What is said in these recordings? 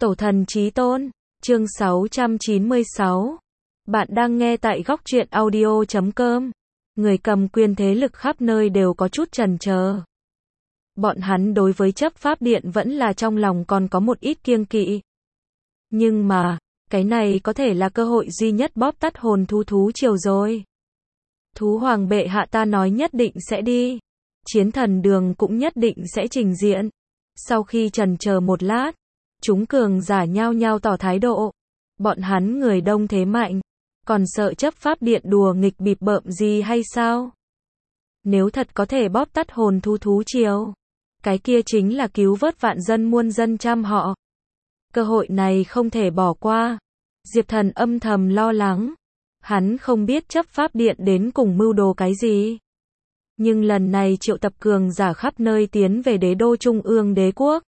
Tổ thần chí tôn, chương 696. Bạn đang nghe tại góc truyện audio.com. Người cầm quyền thế lực khắp nơi đều có chút chần chờ. Bọn hắn đối với chấp pháp điện vẫn là trong lòng còn có một ít kiêng kỵ. Nhưng mà, cái này có thể là cơ hội duy nhất bóp tắt hồn thú triều rồi. Thú hoàng bệ hạ ta nói nhất định sẽ đi. Chiến thần đường cũng nhất định sẽ trình diện. Sau khi chần chờ một lát, chúng cường giả nhao nhao tỏ thái độ. Bọn hắn người đông thế mạnh, còn sợ chấp pháp điện đùa nghịch bịp bợm gì hay sao? Nếu thật có thể bóp tắt hồn thú triều, cái kia chính là cứu vớt vạn dân muôn dân trăm họ. Cơ hội này không thể bỏ qua. Diệp Thần âm thầm lo lắng. Hắn không biết chấp pháp điện đến cùng mưu đồ cái gì. Nhưng lần này triệu tập cường giả khắp nơi tiến về đế đô trung ương đế quốc.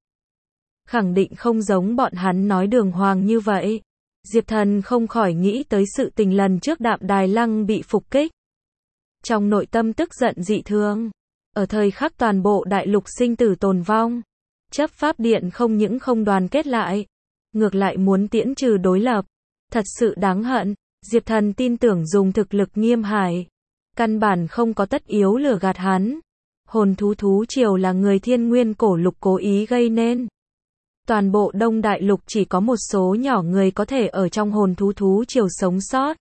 Khẳng định không giống bọn hắn nói đường hoàng như vậy. Diệp Thần không khỏi nghĩ tới sự tình lần trước Đạm Đài Lăng bị phục kích. Trong nội tâm tức giận dị thường. Ở thời khắc toàn bộ đại lục sinh tử tồn vong, chấp pháp điện không những không đoàn kết lại, ngược lại muốn tiễn trừ đối lập. Thật sự đáng hận. Diệp Thần tin tưởng dùng thực lực Nghiêm Hải, căn bản không có tất yếu lừa gạt hắn. Hồn thú triều là người thiên nguyên cổ lục cố ý gây nên. Toàn bộ Đông Đại Lục chỉ có một số nhỏ người có thể ở trong hồn thú triều sống sót.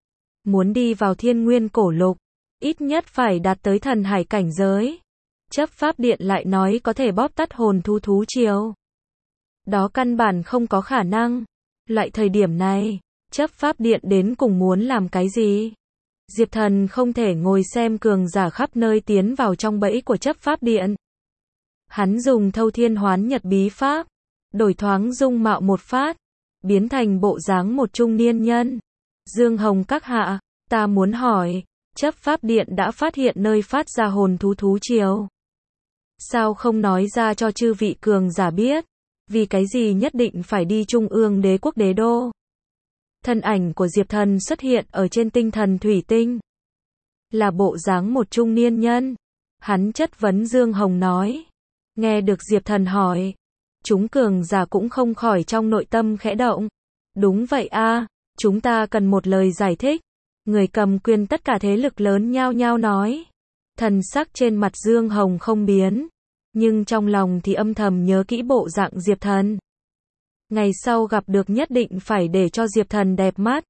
Muốn đi vào thiên nguyên cổ lục, ít nhất phải đạt tới thần hải cảnh giới. Chấp pháp điện lại nói có thể bóp tắt hồn thú triều. Đó căn bản không có khả năng. Loại thời điểm này, chấp pháp điện đến cùng muốn làm cái gì? Diệp Thần không thể ngồi xem cường giả khắp nơi tiến vào trong bẫy của chấp pháp điện. Hắn dùng thâu thiên hoán nhật bí pháp, đổi thoáng dung mạo một phát, biến thành bộ dáng một trung niên nhân. Dương Hồng các hạ, ta muốn hỏi, chấp pháp điện đã phát hiện nơi phát ra hồn thú triều. Sao không nói ra cho chư vị cường giả biết? Vì cái gì nhất định phải đi trung ương đế quốc đế đô? Thân ảnh của Diệp Thần xuất hiện ở trên tinh thần thủy tinh. Là bộ dáng một trung niên nhân. Hắn chất vấn Dương Hồng nói. Nghe được Diệp Thần hỏi, chúng cường giả cũng không khỏi trong nội tâm khẽ động. Đúng vậy a, chúng ta cần một lời giải thích. Người cầm quyền tất cả thế lực lớn nhao nhao nói. Thần sắc trên mặt Dương Hồng không biến, nhưng trong lòng thì âm thầm nhớ kỹ bộ dạng Diệp Thần. Ngày sau gặp được nhất định phải để cho Diệp Thần đẹp mắt.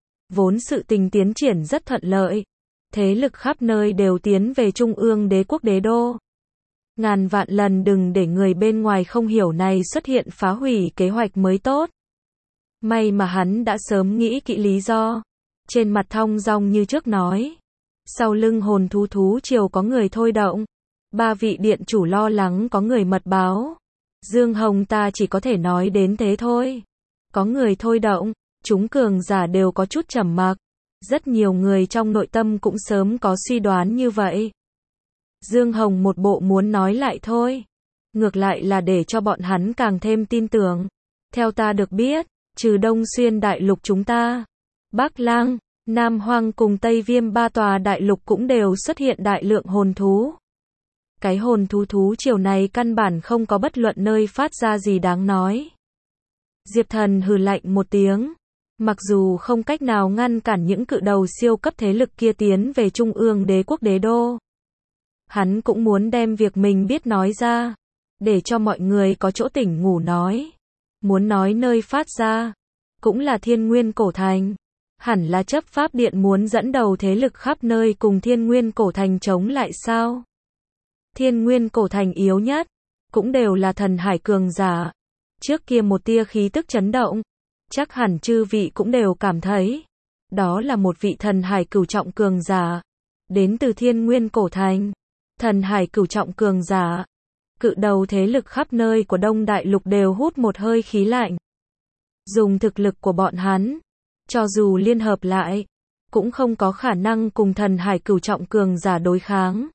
Vốn sự tình tiến triển rất thuận lợi. Thế lực khắp nơi đều tiến về trung ương đế quốc đế đô. Ngàn vạn lần đừng để người bên ngoài không hiểu này xuất hiện phá hủy kế hoạch mới tốt. May mà hắn đã sớm nghĩ kỹ lý do. Trên mặt thong dong như trước nói. Sau lưng hồn thú triều có người thôi động. 3 vị điện chủ lo lắng có người mật báo. Dương Hồng ta chỉ có thể nói đến thế thôi. Có người thôi động, chúng cường giả đều có chút trầm mặc. Rất nhiều người trong nội tâm cũng sớm có suy đoán như vậy. Dương Hồng một bộ muốn nói lại thôi. Ngược lại là để cho bọn hắn càng thêm tin tưởng. Theo ta được biết, trừ Đông Xuyên đại lục chúng ta, Bắc Lang, Nam Hoang cùng Tây Viêm 3 tòa đại lục cũng đều xuất hiện đại lượng hồn thú. Cái hồn thú triều này căn bản không có bất luận nơi phát ra gì đáng nói. Diệp Thần hừ lạnh một tiếng. Mặc dù không cách nào ngăn cản những cự đầu siêu cấp thế lực kia tiến về trung ương đế quốc đế đô. Hắn cũng muốn đem việc mình biết nói ra, để cho mọi người có chỗ tỉnh ngủ nói. Muốn nói nơi phát ra, cũng là thiên nguyên cổ thành. Hẳn là chấp pháp điện muốn dẫn đầu thế lực khắp nơi cùng thiên nguyên cổ thành chống lại sao? Thiên nguyên cổ thành yếu nhất, cũng đều là thần hải cường giả. Trước kia một tia khí tức chấn động, chắc hẳn chư vị cũng đều cảm thấy. Đó là một vị thần hải cửu trọng cường giả. Đến từ thiên nguyên cổ thành. Thần hải cửu trọng cường giả. Cự đầu thế lực khắp nơi của Đông Đại Lục đều hút một hơi khí lạnh. Dùng thực lực của bọn hắn, cho dù liên hợp lại, cũng không có khả năng cùng thần hải cửu trọng cường giả đối kháng.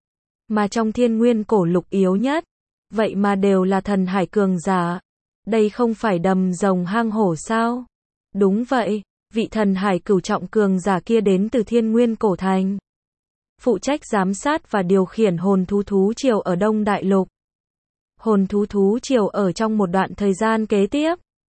Mà trong thiên nguyên cổ lục yếu nhất, vậy mà đều là thần hải cường giả. Đây không phải đầm rồng hang hổ sao? Đúng vậy, vị thần hải cửu trọng cường giả kia đến từ thiên nguyên cổ thành. Phụ trách giám sát và điều khiển hồn thú triều ở Đông Đại Lục. Hồn thú triều ở trong một đoạn thời gian kế tiếp,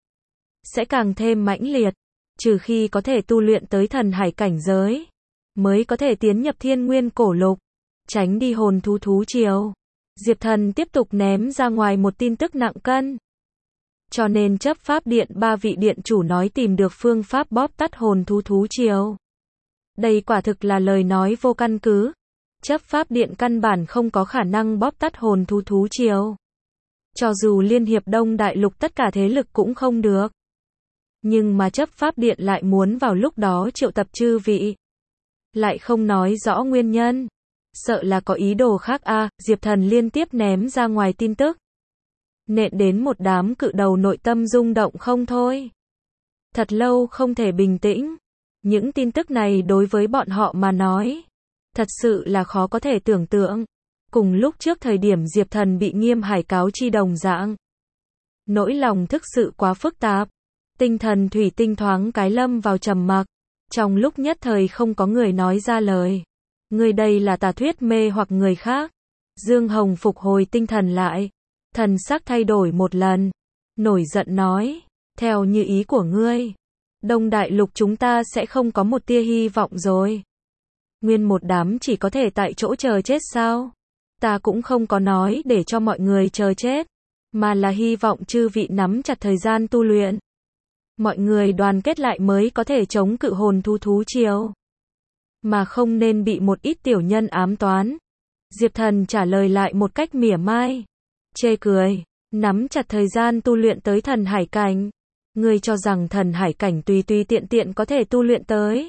sẽ càng thêm mãnh liệt, trừ khi có thể tu luyện tới thần hải cảnh giới, mới có thể tiến nhập thiên nguyên cổ lục, tránh đi hồn thú triều. Diệp Thần tiếp tục ném ra ngoài một tin tức nặng cân. Cho nên chấp pháp điện 3 vị điện chủ nói tìm được phương pháp bóp tắt hồn thú triều. Đây quả thực là lời nói vô căn cứ. Chấp pháp điện căn bản không có khả năng bóp tắt hồn thú triều. Cho dù liên hiệp Đông Đại Lục tất cả thế lực cũng không được. Nhưng mà chấp pháp điện lại muốn vào lúc đó triệu tập chư vị. Lại không nói rõ nguyên nhân. Sợ là có ý đồ khác a. Diệp Thần liên tiếp ném ra ngoài tin tức. Nện đến một đám cự đầu nội tâm rung động không thôi. Thật lâu không thể bình tĩnh. Những tin tức này đối với bọn họ mà nói, thật sự là khó có thể tưởng tượng. Cùng lúc trước thời điểm Diệp Thần bị Nghiêm Hải cáo chi đồng dạng. Nỗi lòng thực sự quá phức tạp. Tinh thần thủy tinh thoáng cái lâm vào trầm mặc. Trong lúc nhất thời không có người nói ra lời. Người đây là tà thuyết mê hoặc người khác. Dương Hồng phục hồi tinh thần lại. Thần sắc thay đổi một lần. Nổi giận nói. Theo như ý của ngươi, Đông Đại Lục chúng ta sẽ không có một tia hy vọng rồi. Nguyên một đám chỉ có thể tại chỗ chờ chết sao? Ta cũng không có nói để cho mọi người chờ chết, mà là hy vọng chư vị nắm chặt thời gian tu luyện. Mọi người đoàn kết lại mới có thể chống cự hồn thú triều. Mà không nên bị một ít tiểu nhân ám toán. Diệp Thần trả lời lại một cách mỉa mai. Chê cười. Nắm chặt thời gian tu luyện tới thần hải cảnh. Ngươi cho rằng thần hải cảnh tùy tùy tiện tiện có thể tu luyện tới.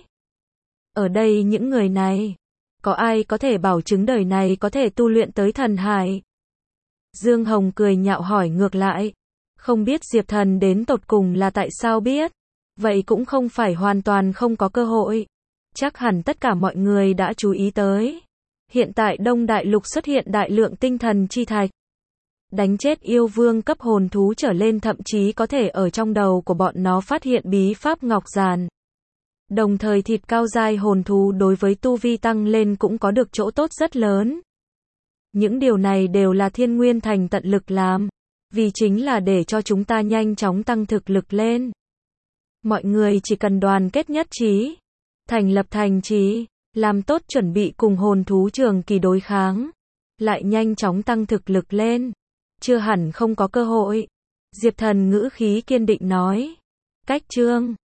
Ở đây những người này, có ai có thể bảo chứng đời này có thể tu luyện tới thần hải? Dương Hồng cười nhạo hỏi ngược lại. Không biết Diệp Thần đến tột cùng là tại sao biết. Vậy cũng không phải hoàn toàn không có cơ hội. Chắc hẳn tất cả mọi người đã chú ý tới. Hiện tại Đông Đại Lục xuất hiện đại lượng tinh thần chi thạch. Đánh chết yêu vương cấp hồn thú trở lên, thậm chí có thể ở trong đầu của bọn nó phát hiện bí pháp ngọc giàn. Đồng thời thịt cao giai hồn thú đối với tu vi tăng lên cũng có được chỗ tốt rất lớn. Những điều này đều là Thiên Nguyên Thành tận lực làm, vì chính là để cho chúng ta nhanh chóng tăng thực lực lên. Mọi người chỉ cần đoàn kết nhất trí, thành lập thành trì, làm tốt chuẩn bị cùng hồn thú trường kỳ đối kháng, lại nhanh chóng tăng thực lực lên. Chưa hẳn không có cơ hội. Diệp Thần ngữ khí kiên định nói. Cách chương